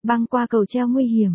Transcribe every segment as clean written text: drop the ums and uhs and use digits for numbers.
Băng qua cầu treo nguy hiểm.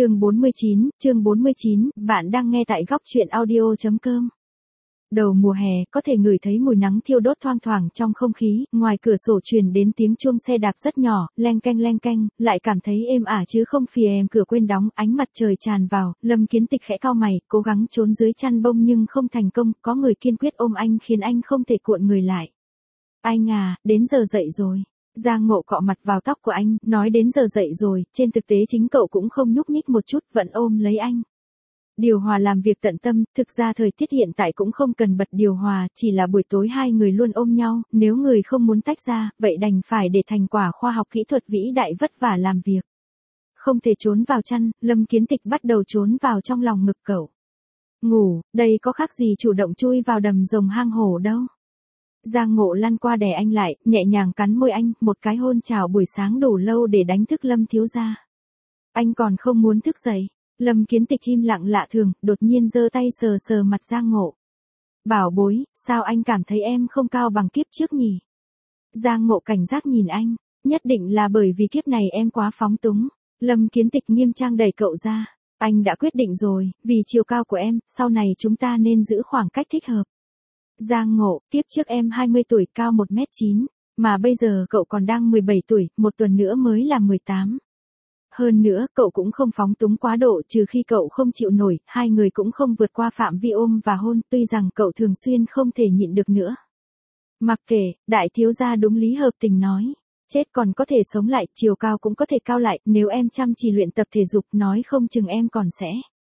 Chương 49, bạn đang nghe tại góc truyện audio.com. Đầu mùa hè, có thể ngửi thấy mùi nắng thiêu đốt thoang thoảng trong không khí, ngoài cửa sổ truyền đến tiếng chuông xe đạp rất nhỏ, leng keng, lại cảm thấy êm ả chứ không phì em cửa quên đóng, ánh mặt trời tràn vào, Lâm Kiến Tịch khẽ cau mày, cố gắng trốn dưới chăn bông nhưng không thành công, có người kiên quyết ôm anh khiến anh không thể cuộn người lại. Anh à, đến giờ dậy rồi. Giang Ngộ cọ mặt vào tóc của anh, nói đến giờ dậy rồi, trên thực tế chính cậu cũng không nhúc nhích một chút, vẫn ôm lấy anh. Điều hòa làm việc tận tâm, thực ra thời tiết hiện tại cũng không cần bật điều hòa, chỉ là buổi tối hai người luôn ôm nhau, nếu người không muốn tách ra, vậy đành phải để thành quả khoa học kỹ thuật vĩ đại vất vả làm việc. Không thể trốn vào chăn, Lâm Kiến Tịch bắt đầu trốn vào trong lòng ngực cậu. Ngủ, đây có khác gì chủ động chui vào đầm rồng hang hổ đâu. Giang Ngộ lăn qua đè anh lại, nhẹ nhàng cắn môi anh, một cái hôn chào buổi sáng đủ lâu để đánh thức Lâm thiếu gia. Anh còn không muốn thức dậy. Lâm Kiến Tịch im lặng lạ thường, đột nhiên giơ tay sờ sờ mặt Giang Ngộ. Bảo bối, sao anh cảm thấy em không cao bằng kiếp trước nhỉ? Giang Ngộ cảnh giác nhìn anh, nhất định là bởi vì kiếp này em quá phóng túng. Lâm Kiến Tịch nghiêm trang đẩy cậu ra. Anh đã quyết định rồi, vì chiều cao của em, sau này chúng ta nên giữ khoảng cách thích hợp. Giang Ngộ, kiếp trước em 20 tuổi cao 1m9, mà bây giờ cậu còn đang 17 tuổi, một tuần nữa mới là 18. Hơn nữa, cậu cũng không phóng túng quá độ trừ khi cậu không chịu nổi, hai người cũng không vượt qua phạm vi ôm và hôn, tuy rằng cậu thường xuyên không thể nhịn được nữa. Mặc kệ, đại thiếu gia đúng lý hợp tình nói. Chết còn có thể sống lại, chiều cao cũng có thể cao lại, nếu em chăm chỉ luyện tập thể dục nói không chừng em còn sẽ.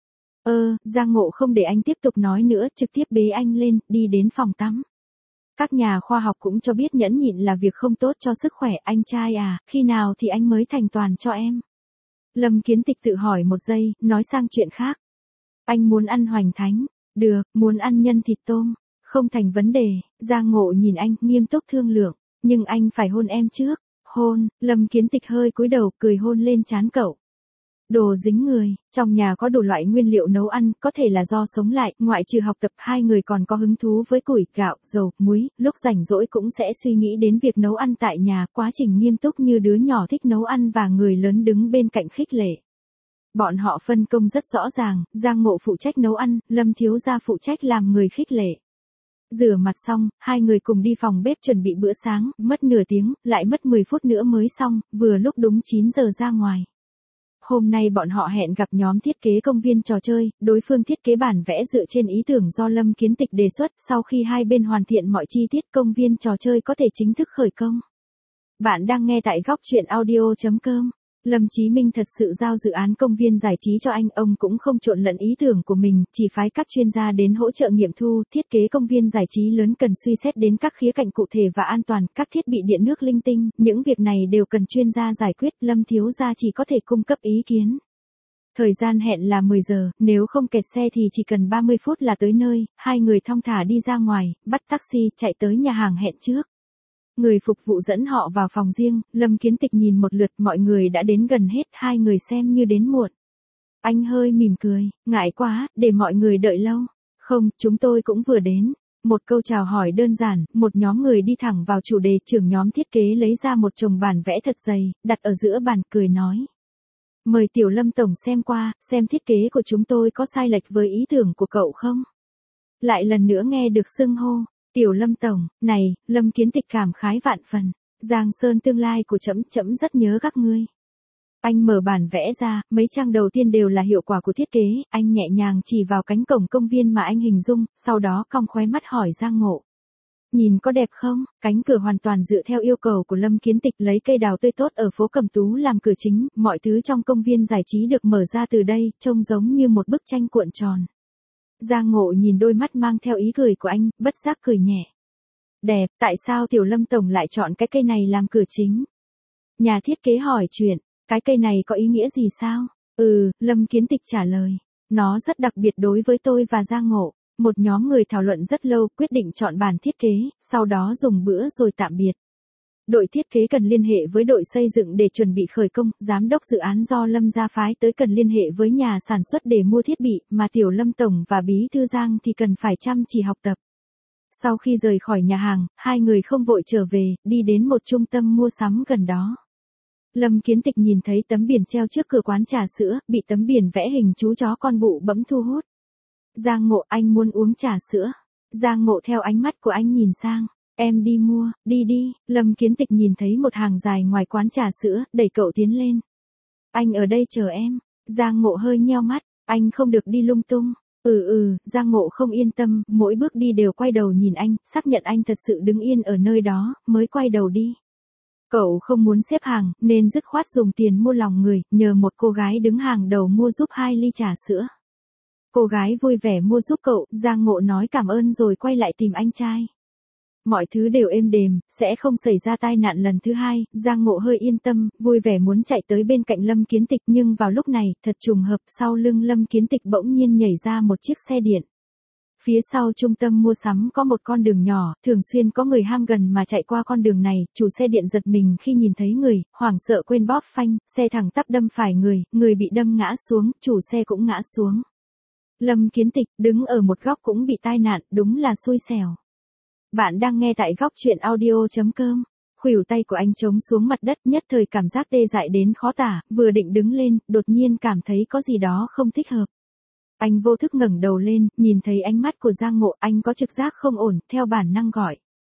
Giang Ngộ không để anh tiếp tục nói nữa, trực tiếp bế anh lên, đi đến phòng tắm. Các nhà khoa học cũng cho biết nhẫn nhịn là việc không tốt cho sức khỏe, anh trai à, khi nào thì anh mới thành toàn cho em? Lâm Kiến Tịch tự hỏi một giây, nói sang chuyện khác. Anh muốn ăn hoành thánh, được, muốn ăn nhân thịt tôm, không thành vấn đề. Giang Ngộ nhìn anh, nghiêm túc thương lượng, nhưng anh phải hôn em trước. Hôn, Lâm Kiến Tịch hơi cúi đầu, cười hôn lên trán cậu. Đồ dính người, trong nhà có đủ loại nguyên liệu nấu ăn, có thể là do sống lại, ngoại trừ học tập hai người còn có hứng thú với củi, gạo, dầu, muối, lúc rảnh rỗi cũng sẽ suy nghĩ đến việc nấu ăn tại nhà, quá trình nghiêm túc như đứa nhỏ thích nấu ăn và người lớn đứng bên cạnh khích lệ. Bọn họ phân công rất rõ ràng, Giang Ngộ phụ trách nấu ăn, Lâm thiếu gia phụ trách làm người khích lệ. Rửa mặt xong, hai người cùng đi phòng bếp chuẩn bị bữa sáng, mất nửa tiếng, lại mất 10 phút nữa mới xong, vừa lúc đúng 9 giờ ra ngoài. Hôm nay bọn họ hẹn gặp nhóm thiết kế công viên trò chơi, đối phương thiết kế bản vẽ dựa trên ý tưởng do Lâm Kiến Tịch đề xuất, sau khi hai bên hoàn thiện mọi chi tiết công viên trò chơi có thể chính thức khởi công. Bạn đang nghe tại góc truyện audio.com. Lâm Chí Minh thật sự giao dự án công viên giải trí cho anh, ông cũng không trộn lẫn ý tưởng của mình, chỉ phái các chuyên gia đến hỗ trợ nghiệm thu, thiết kế công viên giải trí lớn cần suy xét đến các khía cạnh cụ thể và an toàn, các thiết bị điện nước linh tinh, những việc này đều cần chuyên gia giải quyết, Lâm thiếu gia chỉ có thể cung cấp ý kiến. Thời gian hẹn là 10 giờ, nếu không kẹt xe thì chỉ cần 30 phút là tới nơi, hai người thong thả đi ra ngoài, bắt taxi, chạy tới nhà hàng hẹn trước. Người phục vụ dẫn họ vào phòng riêng, Lâm Kiến Tịch nhìn một lượt, mọi người đã đến gần hết, hai người xem như đến muộn. Anh hơi mỉm cười, ngại quá, để mọi người đợi lâu. Không, chúng tôi cũng vừa đến. Một câu chào hỏi đơn giản, một nhóm người đi thẳng vào chủ đề, trưởng nhóm thiết kế lấy ra một chồng bản vẽ thật dày, đặt ở giữa bàn, cười nói. Mời Tiểu Lâm Tổng xem qua, xem thiết kế của chúng tôi có sai lệch với ý tưởng của cậu không? Lại lần nữa nghe được xưng hô. Tiểu Lâm Tổng, này, Lâm Kiến Tịch cảm khái vạn phần. Giang Sơn tương lai của trẫm rất nhớ các ngươi. Anh mở bản vẽ ra, mấy trang đầu tiên đều là hiệu quả của thiết kế, anh nhẹ nhàng chỉ vào cánh cổng công viên mà anh hình dung, sau đó cong khóe mắt hỏi Giang Ngộ. Nhìn có đẹp không? Cánh cửa hoàn toàn dựa theo yêu cầu của Lâm Kiến Tịch, lấy cây đào tươi tốt ở phố Cẩm Tú làm cửa chính, mọi thứ trong công viên giải trí được mở ra từ đây, trông giống như một bức tranh cuộn tròn. Giang Ngộ nhìn đôi mắt mang theo ý cười của anh, bất giác cười nhẹ. Đẹp, tại sao Tiểu Lâm Tổng lại chọn cái cây này làm cửa chính? Nhà thiết kế hỏi chuyện, cái cây này có ý nghĩa gì sao? Lâm Kiến Tịch trả lời. Nó rất đặc biệt đối với tôi và Giang Ngộ. Một nhóm người thảo luận rất lâu, quyết định chọn bản thiết kế, sau đó dùng bữa rồi tạm biệt. Đội thiết kế cần liên hệ với đội xây dựng để chuẩn bị khởi công, giám đốc dự án do Lâm gia phái tới cần liên hệ với nhà sản xuất để mua thiết bị, mà Tiểu Lâm Tổng và Bí thư Giang thì cần phải chăm chỉ học tập. Sau khi rời khỏi nhà hàng, hai người không vội trở về, đi đến một trung tâm mua sắm gần đó. Lâm Kiến Tịch nhìn thấy tấm biển treo trước cửa quán trà sữa, bị tấm biển vẽ hình chú chó con bụ bẫm thu hút. Giang Ngộ, anh muốn uống trà sữa. Giang Ngộ theo ánh mắt của anh nhìn sang. Em đi mua, đi đi. Lâm Kiến Tịch nhìn thấy một hàng dài ngoài quán trà sữa, đẩy cậu tiến lên. Anh ở đây chờ em. Giang Ngộ hơi nheo mắt, anh không được đi lung tung. Giang Ngộ không yên tâm, mỗi bước đi đều quay đầu nhìn anh, xác nhận anh thật sự đứng yên ở nơi đó, mới quay đầu đi. Cậu không muốn xếp hàng, nên dứt khoát dùng tiền mua lòng người, nhờ một cô gái đứng hàng đầu mua giúp 2 ly trà sữa. Cô gái vui vẻ mua giúp cậu, Giang Ngộ nói cảm ơn rồi quay lại tìm anh trai. Mọi thứ đều êm đềm, sẽ không xảy ra tai nạn lần thứ hai, Giang Ngộ hơi yên tâm, vui vẻ muốn chạy tới bên cạnh Lâm Kiến Tịch, nhưng vào lúc này, thật trùng hợp, sau lưng Lâm Kiến Tịch bỗng nhiên nhảy ra một chiếc xe điện. Phía sau trung tâm mua sắm có một con đường nhỏ, thường xuyên có người ham gần mà chạy qua con đường này, chủ xe điện giật mình khi nhìn thấy người, hoảng sợ quên bóp phanh, xe thẳng tắp đâm phải người bị đâm ngã xuống, chủ xe cũng ngã xuống. Lâm Kiến Tịch, đứng ở một góc cũng bị tai nạn, đúng là xui xẻo. Bạn đang nghe tại góc truyện audio.com. Khuỷu tay của anh trống xuống mặt đất, nhất thời cảm giác tê dại đến khó tả, vừa định đứng lên, đột nhiên cảm thấy có gì đó không thích hợp. Anh vô thức ngẩng đầu lên, nhìn thấy ánh mắt của Giang Ngộ, anh có trực giác không ổn, theo bản năng gọi.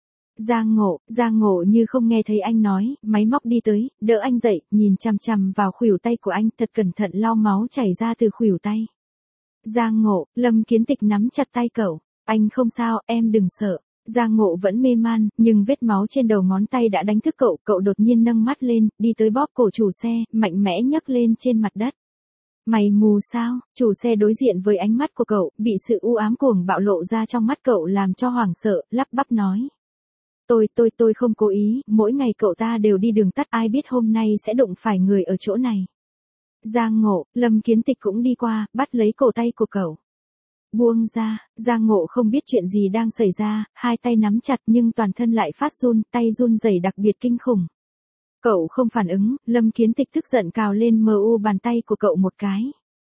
Giang Ngộ như không nghe thấy anh nói, máy móc đi tới, đỡ anh dậy, nhìn chằm chằm vào khuỷu tay của anh, thật cẩn thận lau máu chảy ra từ khuỷu tay. Giang Ngộ, Lâm Kiến Tịch nắm chặt tay cậu, anh không sao, em đừng sợ. Giang Ngộ vẫn mê man, nhưng vết máu trên đầu ngón tay đã đánh thức cậu đột nhiên nâng mắt lên, đi tới bóp cổ chủ xe, mạnh mẽ nhấc lên trên mặt đất. Mày mù sao? Chủ xe đối diện với ánh mắt của cậu, bị sự u ám cuồng bạo lộ ra trong mắt cậu làm cho hoảng sợ, lắp bắp nói. Tôi không cố ý, mỗi ngày cậu ta đều đi đường tắt, ai biết hôm nay sẽ đụng phải người ở chỗ này. Giang Ngộ, Lâm Kiến Tịch cũng đi qua, bắt lấy cổ tay của cậu. Buông ra, Giang Ngộ không biết chuyện gì đang xảy ra, hai tay nắm chặt nhưng toàn thân lại phát run, tay run rẩy đặc biệt kinh khủng. Cậu không phản ứng, Lâm Kiến Tịch tức giận cào lên bàn tay của cậu một cái.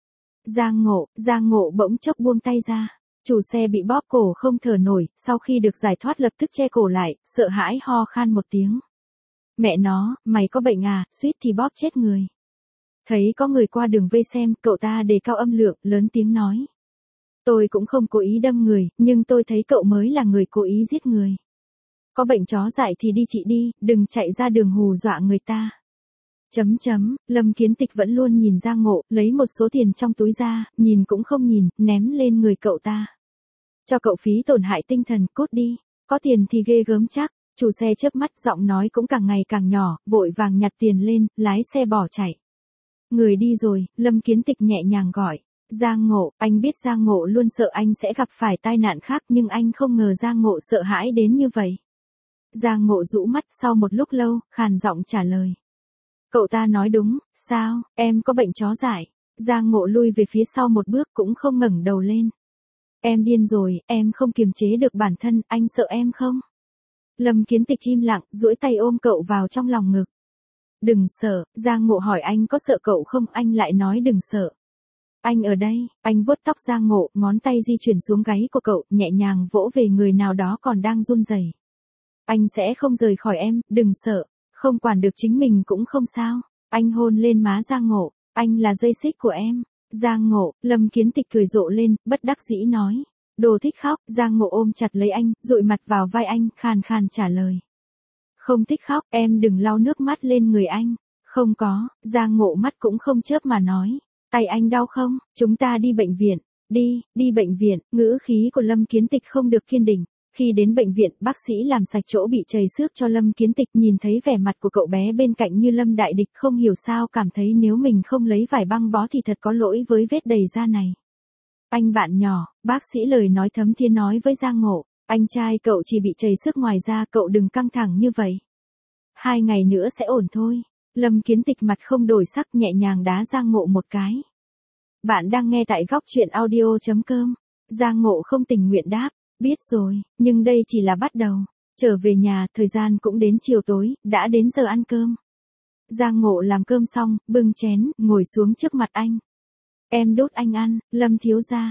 Giang Ngộ bỗng chốc buông tay ra. Chủ xe bị bóp cổ không thở nổi, sau khi được giải thoát lập tức che cổ lại, sợ hãi ho khan một tiếng. Mẹ nó, mày có bệnh à, suýt thì bóp chết người. Thấy có người qua đường vây xem, cậu ta đề cao âm lượng, lớn tiếng nói. Tôi cũng không cố ý đâm người, nhưng tôi thấy cậu mới là người cố ý giết người. Có bệnh chó dại thì đi trị đi, đừng chạy ra đường hù dọa người ta. Lâm Kiến Tịch vẫn luôn nhìn Giang Ngộ, lấy một số tiền trong túi ra, nhìn cũng không nhìn, ném lên người cậu ta. Cho cậu phí tổn hại tinh thần, cút đi, có tiền thì ghê gớm chắc. Chủ xe chớp mắt, giọng nói cũng càng ngày càng nhỏ, vội vàng nhặt tiền lên, lái xe bỏ chạy. Người đi rồi, Lâm Kiến Tịch nhẹ nhàng gọi. Giang Ngộ, anh biết Giang Ngộ luôn sợ anh sẽ gặp phải tai nạn khác, nhưng anh không ngờ Giang Ngộ sợ hãi đến như vậy. Giang Ngộ rũ mắt, sau một lúc lâu, khàn giọng trả lời. Cậu ta nói đúng, sao, em có bệnh chó dại. Giang Ngộ lui về phía sau một bước cũng không ngẩng đầu lên. Em điên rồi, em không kiềm chế được bản thân, anh sợ em không? Lâm Kiến Tịch im lặng, duỗi tay ôm cậu vào trong lòng ngực. Đừng sợ, Giang Ngộ hỏi anh có sợ cậu không, anh lại nói đừng sợ. Anh ở đây, anh vuốt tóc Giang Ngộ, ngón tay di chuyển xuống gáy của cậu, nhẹ nhàng vỗ về người nào đó còn đang run rẩy. Anh sẽ không rời khỏi em, đừng sợ, không quản được chính mình cũng không sao. Anh hôn lên má Giang Ngộ, anh là dây xích của em. Giang Ngộ, Lâm Kiến Tịch cười rộ lên, bất đắc dĩ nói. Đồ thích khóc, Giang Ngộ ôm chặt lấy anh, dụi mặt vào vai anh, khàn khàn trả lời. Không thích khóc, em đừng lau nước mắt lên người anh. Không có, Giang Ngộ mắt cũng không chớp mà nói. Tay anh đau không, chúng ta đi bệnh viện. Đi bệnh viện, ngữ khí của Lâm Kiến Tịch không được kiên định. Khi đến bệnh viện, bác sĩ làm sạch chỗ bị chảy xước cho Lâm Kiến Tịch, nhìn thấy vẻ mặt của cậu bé bên cạnh như Lâm đại địch, không hiểu sao cảm thấy nếu mình không lấy vải băng bó thì thật có lỗi với vết đầy da này. Anh bạn nhỏ, bác sĩ lời nói thấm thía nói với Giang Ngộ, anh trai cậu chỉ bị chảy xước ngoài da, cậu đừng căng thẳng như vậy. 2 ngày nữa sẽ ổn thôi. Lâm Kiến Tịch mặt không đổi sắc, nhẹ nhàng đá Giang Ngộ một cái. Bạn đang nghe tại góc truyện audio.com. Giang Ngộ không tình nguyện đáp, biết rồi, nhưng đây chỉ là bắt đầu. Trở về nhà, thời gian cũng đến chiều tối, đã đến giờ ăn cơm. Giang Ngộ làm cơm xong, bưng chén, ngồi xuống trước mặt anh. Em đút anh ăn, Lâm thiếu gia,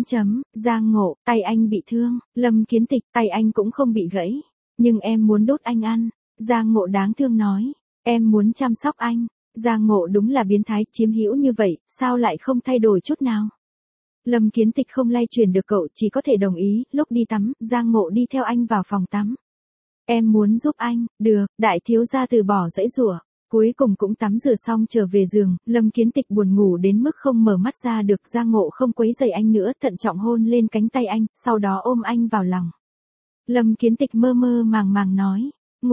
Giang Ngộ, tay anh bị thương, Lâm Kiến Tịch, tay anh cũng không bị gãy. Nhưng em muốn đút anh ăn, Giang Ngộ đáng thương nói. Em muốn chăm sóc anh. Giang Ngộ đúng là biến thái, chiếm hữu như vậy, sao lại không thay đổi chút nào? Lâm Kiến Tịch không lay chuyển được cậu, chỉ có thể đồng ý. Lúc đi tắm, Giang Ngộ đi theo anh vào phòng tắm. Em muốn giúp anh. Được, đại thiếu gia từ bỏ giãy giụa. Cuối cùng cũng tắm rửa xong trở về giường, Lâm Kiến Tịch buồn ngủ đến mức không mở mắt ra được. Giang Ngộ không quấy rầy anh nữa, thận trọng hôn lên cánh tay anh, sau đó ôm anh vào lòng. Lâm Kiến Tịch mơ mơ màng màng nói,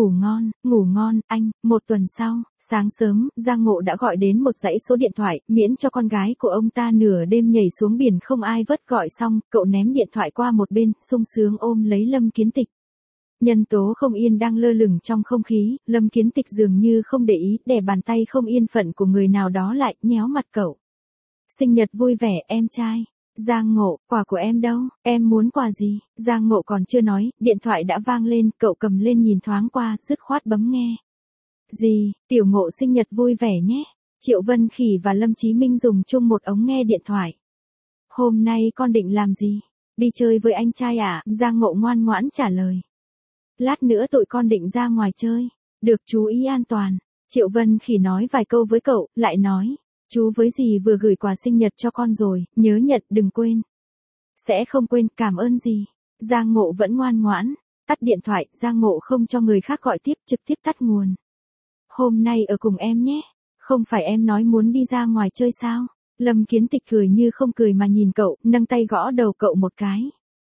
ngủ ngon, anh. Một tuần sau, sáng sớm, Giang Ngộ đã gọi đến một dãy số điện thoại, miễn cho con gái của ông ta nửa đêm nhảy xuống biển không ai vớt. Gọi xong, cậu ném điện thoại qua một bên, sung sướng ôm lấy Lâm Kiến Tịch. Nhân tố không yên đang lơ lửng trong không khí, Lâm Kiến Tịch dường như không để ý, đè bàn tay không yên phận của người nào đó lại, nhéo mặt cậu. Sinh nhật vui vẻ, em trai. Giang Ngộ, quà của em đâu, em muốn quà gì? Giang Ngộ còn chưa nói, điện thoại đã vang lên, cậu cầm lên nhìn thoáng qua, dứt khoát bấm nghe. Gì, Tiểu Ngộ sinh nhật vui vẻ nhé. Triệu Vân Khỉ và Lâm Chí Minh dùng chung một ống nghe điện thoại. Hôm nay con định làm gì? Đi chơi với anh trai à? Giang Ngộ ngoan ngoãn trả lời. Lát nữa tụi con định ra ngoài chơi. Được, chú ý an toàn. Triệu Vân Khỉ nói vài câu với cậu, lại nói. Chú với dì vừa gửi quà sinh nhật cho con rồi, nhớ nhận đừng quên. Sẽ không quên, cảm ơn dì. Giang Ngộ vẫn ngoan ngoãn. Tắt điện thoại, Giang Ngộ không cho người khác gọi tiếp, trực tiếp tắt nguồn. Hôm nay ở cùng em nhé. Không phải em nói muốn đi ra ngoài chơi sao? Lâm Kiến Tịch cười như không cười mà nhìn cậu, nâng tay gõ đầu cậu một cái.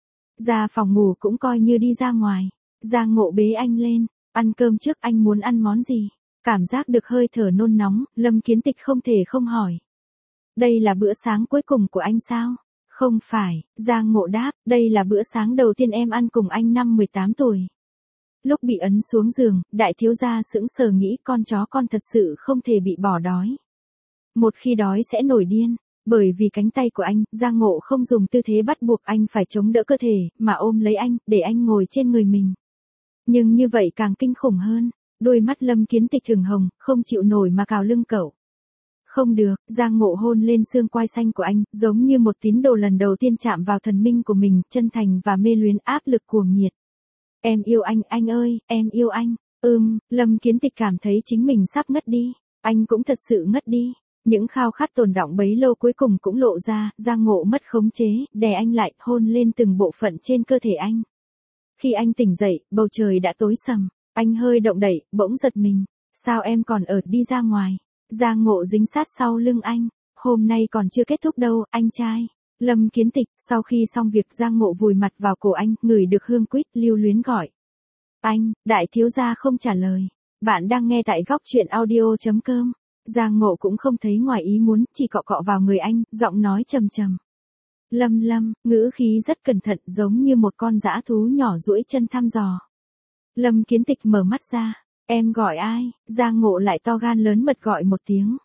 Ra phòng ngủ cũng coi như đi ra ngoài. Giang Ngộ bế anh lên. Ăn cơm trước, anh muốn ăn món gì? Cảm giác được hơi thở nôn nóng, Lâm Kiến Tịch không thể không hỏi. Đây là bữa sáng cuối cùng của anh sao? Không phải, Giang Ngộ đáp, đây là bữa sáng đầu tiên em ăn cùng anh năm 18 tuổi. Lúc bị ấn xuống giường, đại thiếu gia sững sờ nghĩ con chó con thật sự không thể bị bỏ đói. Một khi đói sẽ nổi điên. Bởi vì cánh tay của anh, Giang Ngộ không dùng tư thế bắt buộc anh phải chống đỡ cơ thể, mà ôm lấy anh, để anh ngồi trên người mình. Nhưng như vậy càng kinh khủng hơn. Đôi mắt Lâm Kiến Tịch ửng hồng, không chịu nổi mà cào lưng cậu. Không được, Giang Ngộ hôn lên xương quai xanh của anh, giống như một tín đồ lần đầu tiên chạm vào thần minh của mình, chân thành và mê luyến, áp lực cuồng nhiệt. Em yêu anh ơi, em yêu anh. Lâm Kiến Tịch cảm thấy chính mình sắp ngất đi. Anh cũng thật sự ngất đi. Những khao khát tồn đọng bấy lâu cuối cùng cũng lộ ra, Giang Ngộ mất khống chế, đè anh lại, hôn lên từng bộ phận trên cơ thể anh. Khi anh tỉnh dậy, bầu trời đã tối sầm. Anh hơi động đậy, bỗng giật mình. Sao em còn ở, đi ra ngoài? Giang Ngộ dính sát sau lưng anh. Hôm nay còn chưa kết thúc đâu, anh trai. Lâm Kiến Tịch, sau khi xong việc Giang Ngộ vùi mặt vào cổ anh, ngửi được hương quýt, lưu luyến gọi. Anh, đại thiếu gia không trả lời. Bạn đang nghe tại góc truyện audio.com. Giang Ngộ cũng không thấy ngoài ý muốn, chỉ cọ cọ vào người anh, giọng nói trầm trầm. Lâm, ngữ khí rất cẩn thận, giống như một con dã thú nhỏ duỗi chân thăm dò. Lâm Kiến Tịch mở mắt ra. Em gọi ai? Giang Ngộ lại to gan lớn mật gọi một tiếng.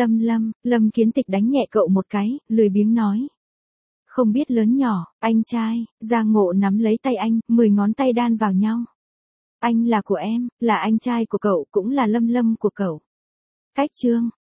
Lâm Kiến Tịch đánh nhẹ cậu một cái, lười biếng nói. Không biết lớn nhỏ, anh trai. Giang Ngộ nắm lấy tay anh, 10 ngón tay đan vào nhau. Anh là của em, là anh trai của cậu, cũng là Lâm của cậu. Cách chương.